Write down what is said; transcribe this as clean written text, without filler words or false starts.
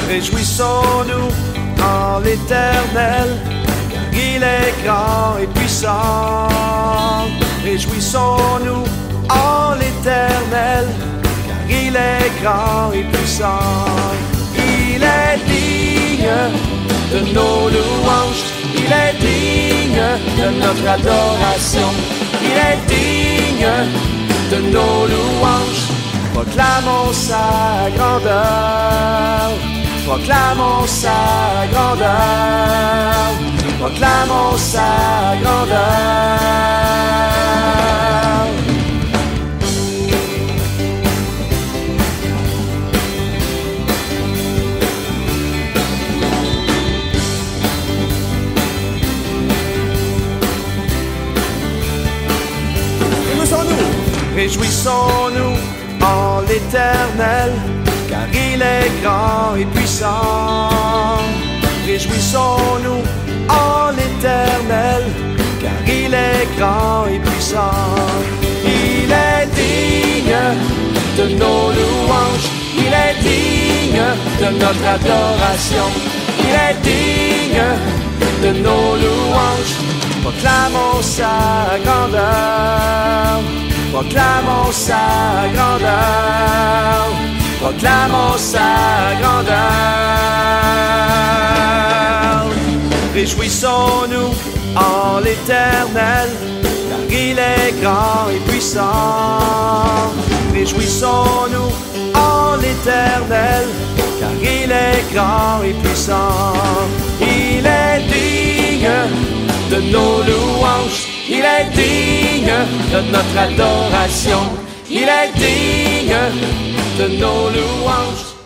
Réjouissons-nous en l'Éternel, car il est grand et puissant. Réjouissons-nous en l'Éternel, car il est grand et puissant. Il est digne de nos louanges, il est digne de notre adoration. Il est digne de nos louanges. Proclamons sa grandeur, proclamons sa grandeur, proclamons sa grandeur. Réjouissons-nous en l'Éternel, car il est grand et puissant. Réjouissons-nous en l'Éternel, car il est grand et puissant. Il est digne de nos louanges, il est digne de notre adoration. Il est digne de nos louanges. Proclamons sa grandeur, proclamons sa grandeur, proclamons sa grandeur. Réjouissons-nous en l'Éternel, car il est grand et puissant. Réjouissons-nous en l'Éternel, car il est grand et puissant. Il est digne de nos louanges, il est digne de notre adoration. Il est digne de nos louanges.